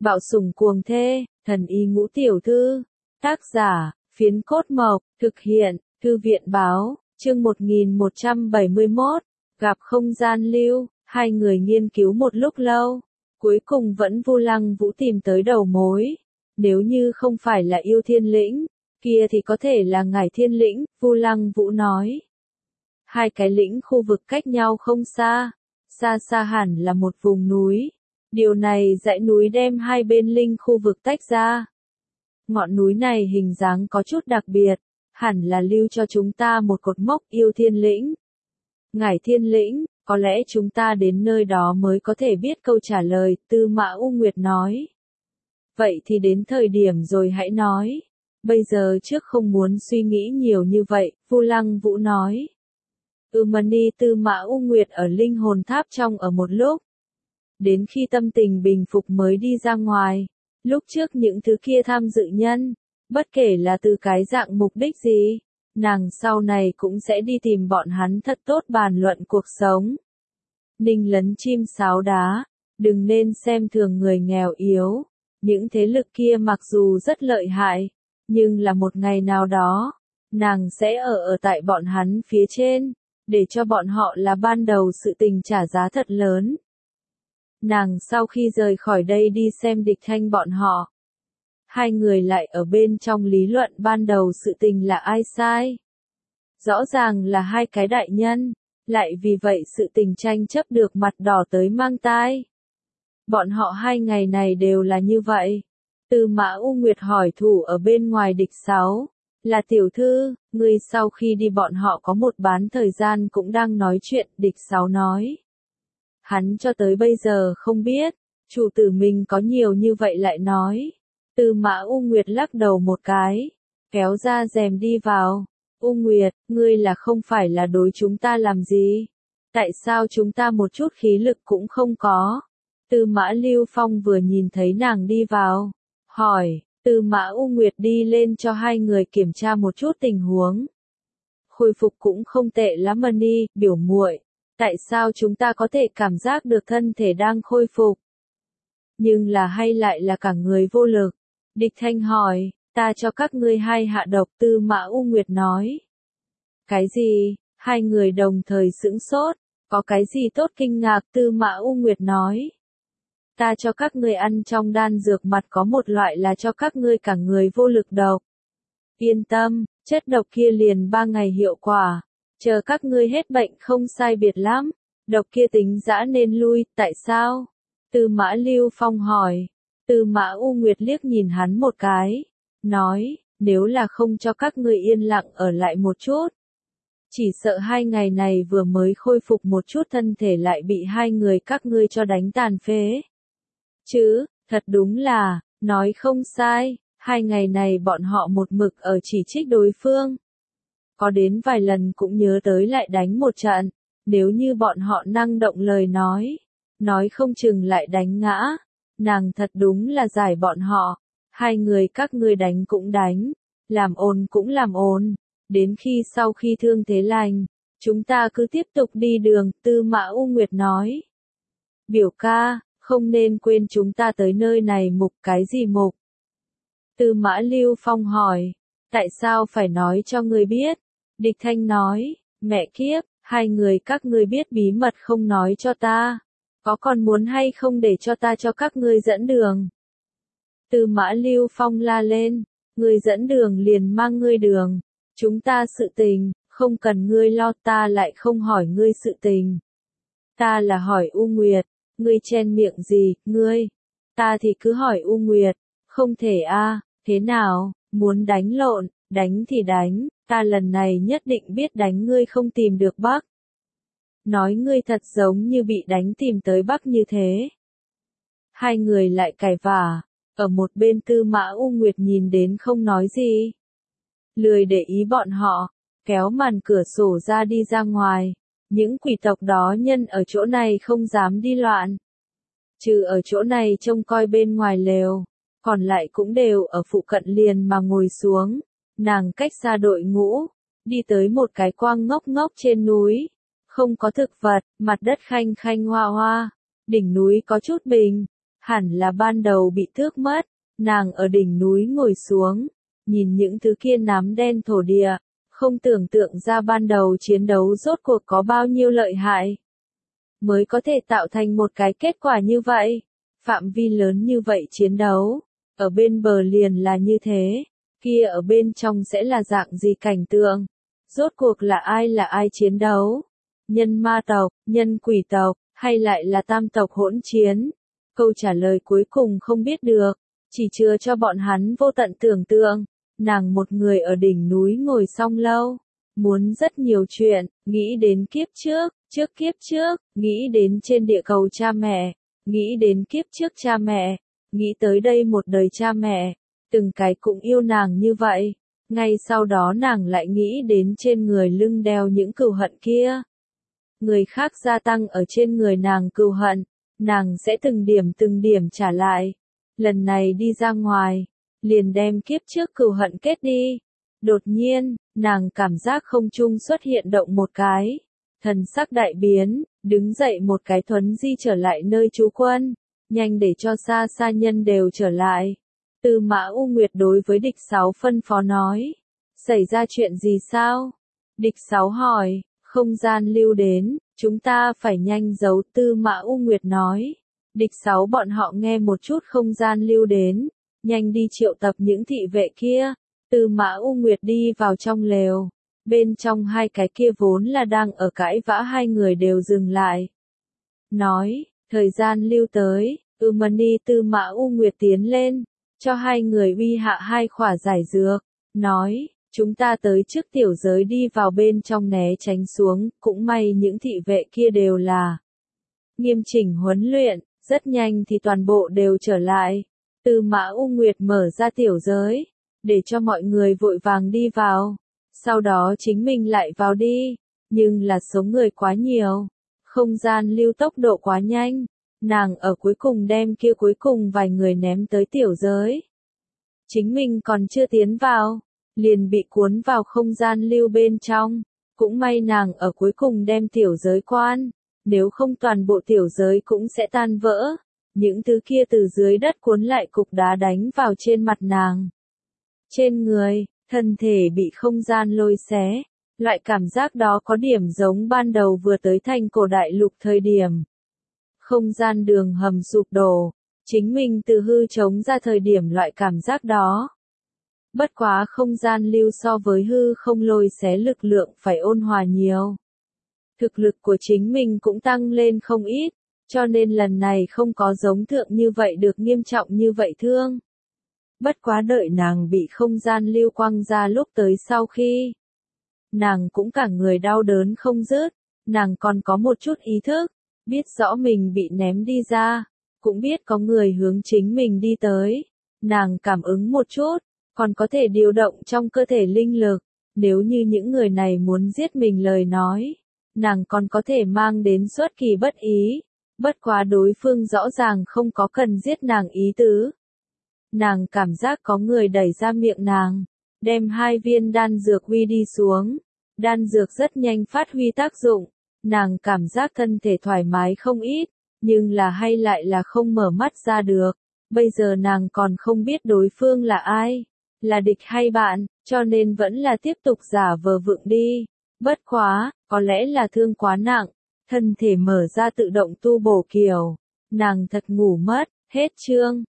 Bạo sủng cuồng thê, thần y ngũ tiểu thư. Tác giả, Phiến Cốt Mộc, thực hiện, Thư viện báo, chương 1171, gặp không gian lưu, hai người nghiên cứu một lúc lâu, cuối cùng vẫn Vu Lăng Vũ tìm tới đầu mối. Nếu như không phải là Yêu Thiên Lĩnh, kia thì có thể là Ngải Thiên Lĩnh, Vu Lăng Vũ nói. Hai cái lĩnh khu vực cách nhau không xa, xa xa hẳn là một vùng núi. Điều này dãy núi đem hai bên linh khu vực tách ra. Ngọn núi này hình dáng có chút đặc biệt, hẳn là lưu cho chúng ta một cột mốc Yêu Thiên Lĩnh. Ngải Thiên Lĩnh, có lẽ chúng ta đến nơi đó mới có thể biết câu trả lời, Tư Mã U Nguyệt nói. Vậy thì đến thời điểm rồi hãy nói. Bây giờ trước không muốn suy nghĩ nhiều như vậy, Vu Lăng Vũ nói. Mani Tư Mã U Nguyệt ở linh hồn tháp trong ở một lúc. Đến khi tâm tình bình phục mới đi ra ngoài. Lúc trước những thứ kia tham dự nhân, bất kể là từ cái dạng mục đích gì, nàng sau này cũng sẽ đi tìm bọn hắn thật tốt bàn luận cuộc sống. Ninh lấn chim sáo đá, đừng nên xem thường người nghèo yếu. Những thế lực kia mặc dù rất lợi hại, nhưng là một ngày nào đó, nàng sẽ ở tại bọn hắn phía trên, để cho bọn họ là ban đầu sự tình trả giá thật lớn. Nàng sau khi rời khỏi đây đi xem Địch Thanh bọn họ. Hai người lại ở bên trong lý luận ban đầu sự tình là ai sai. Rõ ràng là hai cái đại nhân, lại vì vậy sự tình tranh chấp được mặt đỏ tới mang tai. Bọn họ hai ngày này đều là như vậy. Tư Mã U Nguyệt hỏi thủ ở bên ngoài Địch Sáu, là tiểu thư, người sau khi đi bọn họ có một bán thời gian cũng đang nói chuyện, Địch Sáu nói. Hắn cho tới bây giờ không biết, chủ tử mình có nhiều như vậy lại nói. Tư Mã U Nguyệt lắc đầu một cái, kéo ra rèm đi vào. U Nguyệt, ngươi là không phải là đối chúng ta làm gì? Tại sao chúng ta một chút khí lực cũng không có? Tư Mã Lưu Phong vừa nhìn thấy nàng đi vào, hỏi. Tư Mã U Nguyệt đi lên cho hai người kiểm tra một chút tình huống. Khôi phục cũng không tệ lắm Mani, biểu muội. Tại sao chúng ta có thể cảm giác được thân thể đang khôi phục? Nhưng là hay lại là cả người vô lực? Địch Thanh hỏi, ta cho các ngươi hai hạ độc, Tư Mã U Nguyệt nói. Cái gì? Hai người đồng thời sững sốt, có cái gì tốt kinh ngạc, Tư Mã U Nguyệt nói. Ta cho các ngươi ăn trong đan dược mặt có một loại là cho các ngươi cả người vô lực độc. Yên tâm, chất độc kia liền 3 ngày hiệu quả. Chờ các ngươi hết bệnh không sai biệt lắm, độc kia tính dã nên lui, tại sao? Tư Mã Lưu Phong hỏi. Tư Mã U Nguyệt liếc nhìn hắn một cái, nói, nếu là không cho các ngươi yên lặng ở lại một chút. Chỉ sợ 2 ngày này vừa mới khôi phục một chút thân thể lại bị hai người các ngươi cho đánh tàn phế. Chứ, thật đúng là, nói không sai, 2 ngày này bọn họ một mực ở chỉ trích đối phương. Có đến vài lần cũng nhớ tới lại đánh một trận, nếu như bọn họ năng động lời nói không chừng lại đánh ngã. Nàng thật đúng là giải bọn họ, hai người các ngươi đánh cũng đánh, làm ồn cũng làm ồn, đến khi sau khi thương thế lành, chúng ta cứ tiếp tục đi đường, Tư Mã U Nguyệt nói. Biểu ca, không nên quên chúng ta tới nơi này mục cái gì mục? Tư Mã Lưu Phong hỏi, tại sao phải nói cho ngươi biết? Địch Thanh nói, mẹ kiếp, hai người các ngươi biết bí mật không nói cho ta. Có còn muốn hay không để cho ta cho các ngươi dẫn đường? Tư Mã Lưu Phong la lên, ngươi dẫn đường liền mang ngươi đường. Chúng ta sự tình, không cần ngươi lo, ta lại không hỏi ngươi sự tình. Ta là hỏi U Nguyệt, ngươi chen miệng gì, ngươi? Ta thì cứ hỏi U Nguyệt, không thể a, thế nào, muốn đánh lộn, đánh thì đánh, ta lần này nhất định biết đánh ngươi không tìm được Bắc. Nói ngươi thật giống như bị đánh tìm tới Bắc như thế. Hai người lại cãi vả, ở một bên Tư Mã U Nguyệt nhìn đến không nói gì. Lười để ý bọn họ, kéo màn cửa sổ ra đi ra ngoài. Những quỷ tộc đó nhân ở chỗ này không dám đi loạn. Trừ ở chỗ này trông coi bên ngoài lều, còn lại cũng đều ở phụ cận liền mà ngồi xuống. Nàng cách xa đội ngũ, đi tới một cái quang ngốc ngốc trên núi. Không có thực vật, mặt đất khanh khanh hoa hoa, đỉnh núi có chút bình, hẳn là ban đầu bị tước mất, nàng ở đỉnh núi ngồi xuống, nhìn những thứ kia nám đen thổ địa, không tưởng tượng ra ban đầu chiến đấu rốt cuộc có bao nhiêu lợi hại, mới có thể tạo thành một cái kết quả như vậy, phạm vi lớn như vậy chiến đấu, ở bên bờ liền là như thế, kia ở bên trong sẽ là dạng gì cảnh tượng, rốt cuộc là ai chiến đấu, nhân ma tộc, nhân quỷ tộc, hay lại là tam tộc hỗn chiến, câu trả lời cuối cùng không biết được, chỉ chừa cho bọn hắn vô tận tưởng tượng, nàng một người ở đỉnh núi ngồi xong lâu, muốn rất nhiều chuyện, nghĩ đến kiếp trước, kiếp trước, nghĩ đến trên địa cầu cha mẹ, nghĩ đến kiếp trước cha mẹ, nghĩ tới đây một đời cha mẹ, từng cái cũng yêu nàng như vậy, ngay sau đó nàng lại nghĩ đến trên người lưng đeo những cừu hận kia. Người khác gia tăng ở trên người nàng cừu hận, nàng sẽ từng điểm trả lại. Lần này đi ra ngoài, liền đem kiếp trước cừu hận kết đi. Đột nhiên, nàng cảm giác không trung xuất hiện động một cái. Thần sắc đại biến, đứng dậy một cái thuấn di trở lại nơi trú quân. Nhanh để cho xa xa nhân đều trở lại. Tư Mã U Nguyệt đối với địch 6 phân phó nói. Xảy ra chuyện gì sao? Địch 6 hỏi, không gian lưu đến, chúng ta phải nhanh giấu. Tư Mã U Nguyệt nói. Địch 6 bọn họ nghe một chút không gian lưu đến, nhanh đi triệu tập những thị vệ kia. Tư Mã U Nguyệt đi vào trong lều, bên trong hai cái kia vốn là đang ở cãi vã hai người đều dừng lại. Nói, thời gian lưu tới, Mani. Tư Mã U Nguyệt tiến lên, cho hai người uy hạ hai khỏa giải dược, nói, chúng ta tới trước tiểu giới đi vào bên trong né tránh xuống, cũng may những thị vệ kia đều là nghiêm chỉnh huấn luyện, rất nhanh thì toàn bộ đều trở lại. Tư Mã U Nguyệt mở ra tiểu giới, để cho mọi người vội vàng đi vào, sau đó chính mình lại vào đi, nhưng là số người quá nhiều, không gian lưu tốc độ quá nhanh, nàng ở cuối cùng đem kia cuối cùng vài người ném tới tiểu giới. Chính mình còn chưa tiến vào, liền bị cuốn vào không gian lưu bên trong, cũng may nàng ở cuối cùng đem tiểu giới quan, nếu không toàn bộ tiểu giới cũng sẽ tan vỡ, những thứ kia từ dưới đất cuốn lại cục đá đánh vào trên mặt nàng. Trên người, thân thể bị không gian lôi xé, loại cảm giác đó có điểm giống ban đầu vừa tới thành cổ đại lục thời điểm. Không gian đường hầm sụp đổ, chính mình từ hư trống ra thời điểm loại cảm giác đó. Bất quá không gian lưu so với hư không lôi xé lực lượng phải ôn hòa nhiều. Thực lực của chính mình cũng tăng lên không ít, cho nên lần này không có giống thượng như vậy được nghiêm trọng như vậy thương. Bất quá đợi nàng bị không gian lưu quăng ra lúc tới sau khi, nàng cũng cả người đau đớn không dứt, nàng còn có một chút ý thức, biết rõ mình bị ném đi ra, cũng biết có người hướng chính mình đi tới, nàng cảm ứng một chút, còn có thể điều động trong cơ thể linh lực, nếu như những người này muốn giết mình lời nói, nàng còn có thể mang đến xuất kỳ bất ý, bất quá đối phương rõ ràng không có cần giết nàng ý tứ. Nàng cảm giác có người đẩy ra miệng nàng, đem 2 viên đan dược huy đi xuống, đan dược rất nhanh phát huy tác dụng, nàng cảm giác thân thể thoải mái không ít, nhưng là hay lại là không mở mắt ra được, bây giờ nàng còn không biết đối phương là ai, là địch hay bạn, cho nên vẫn là tiếp tục giả vờ vựng đi, bất quá, có lẽ là thương quá nặng, thân thể mở ra tự động tu bổ kiểu, nàng thật ngủ mất, hết chương.